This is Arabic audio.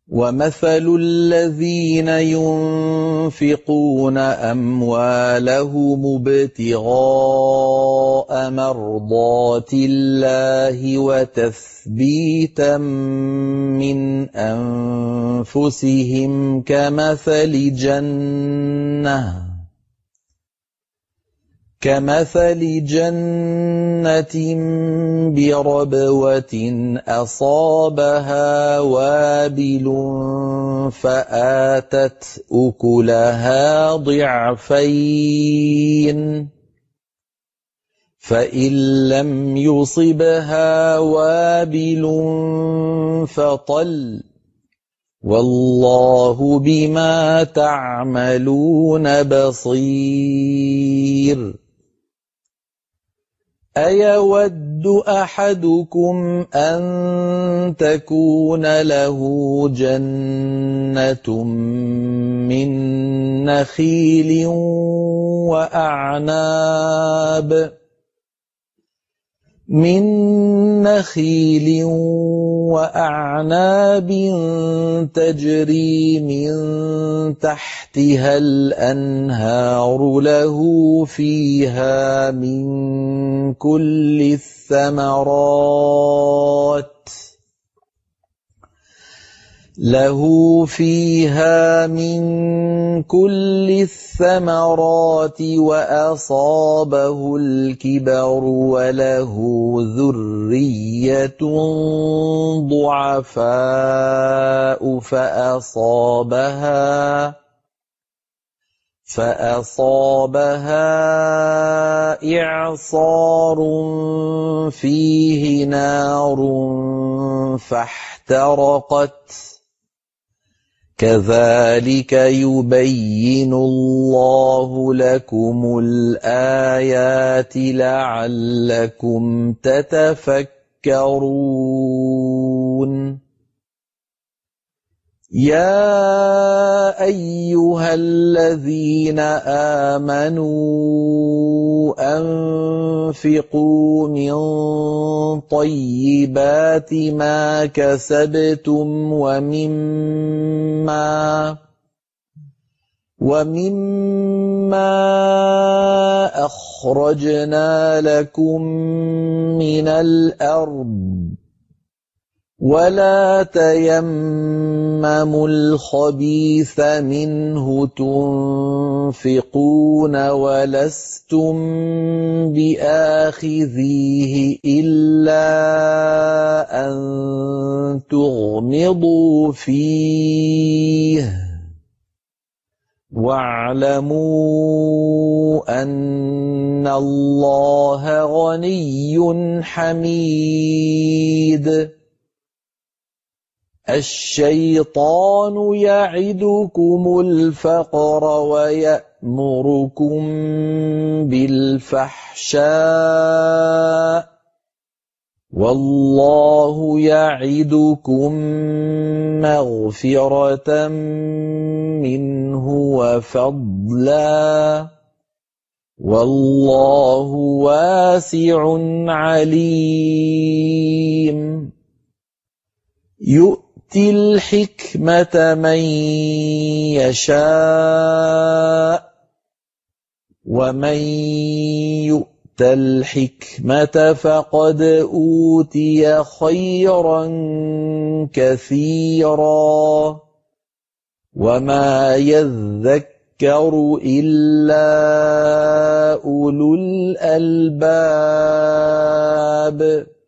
وَمَثَلُ الَّذِينَ يُنفِقُونَ أَمْوَالَهُمُ ابْتِغَاءَ مَرْضَاتِ اللَّهِ وَتَثْبِيتًا مِّنْ أَنفُسِهِمْ كَمَثَلِ جَنَّةٍ بِرَبْوَةٍ أَصَابَهَا وَابِلٌ فَآتَتْ أُكُلَهَا ضِعْفَيْنِ فَإِن لَّمْ يُصِبْهَا وَابِلٌ فَطَلٌّ وَاللَّهُ بِمَا تَعْمَلُونَ بَصِيرٌ أَيَوَدُّ أَحَدُكُمْ أَن تَكُونَ لَهُ جَنَّةٌ مِّن نَّخِيلٍ وَأَعْنَابٍ تَجْرِي مِن تَحْتِهَا الْأَنْهَارُ لَهُ فِيهَا مِن كُلِّ الثَّمَرَاتِ وَأَصَابَهُ الْكِبَرُ وَلَهُ ذُرِّيَّةٌ ضُعَفَاءُ فَأَصَابَهَا إِعْصَارٌ فِيهِ نَارٌ فَاحْتَرَقَتْ كَذَٰلِكَ يُبَيِّنُ اللَّهُ لَكُمُ الْآيَاتِ لَعَلَّكُمْ تَتَفَكَّرُونَ يَا أَيُّهَا الَّذِينَ آمَنُوا أَنفِقُوا مِن طَيِّبَاتِ مَا كَسَبْتُمْ وَمِمَّا أَخْرَجْنَا لَكُم مِّنَ الْأَرْضِ وَلَا تَيَمَّمُوا الْخَبِيثَ مِنْهُ تُنفِقُونَ وَلَسْتُم بِآخِذِيهِ إِلَّا أَن تُغْمِضُوا فِيهِ وَاعْلَمُوا أَنَّ اللَّهَ غَنِيٌّ حَمِيدٌ الشَّيْطَانُ يَعِدُكُمُ الْفَقْرَ وَيَأْمُرُكُم بِالْفَحْشَاءِ وَاللَّهُ يَعِدُكُم مَّغْفِرَةً مِّنْهُ وَفَضْلًا وَاللَّهُ وَاسِعٌ عَلِيمٌ يُؤْتِي الْحِكْمَةَ مَن يَشَاءُ وَمَن يُؤْتَ الْحِكْمَةَ فَقَدْ أُوتِيَ خَيْرًا كَثِيرًا وَمَا يَذَّكَّرُ إِلَّا أُولُو الْأَلْبَابِ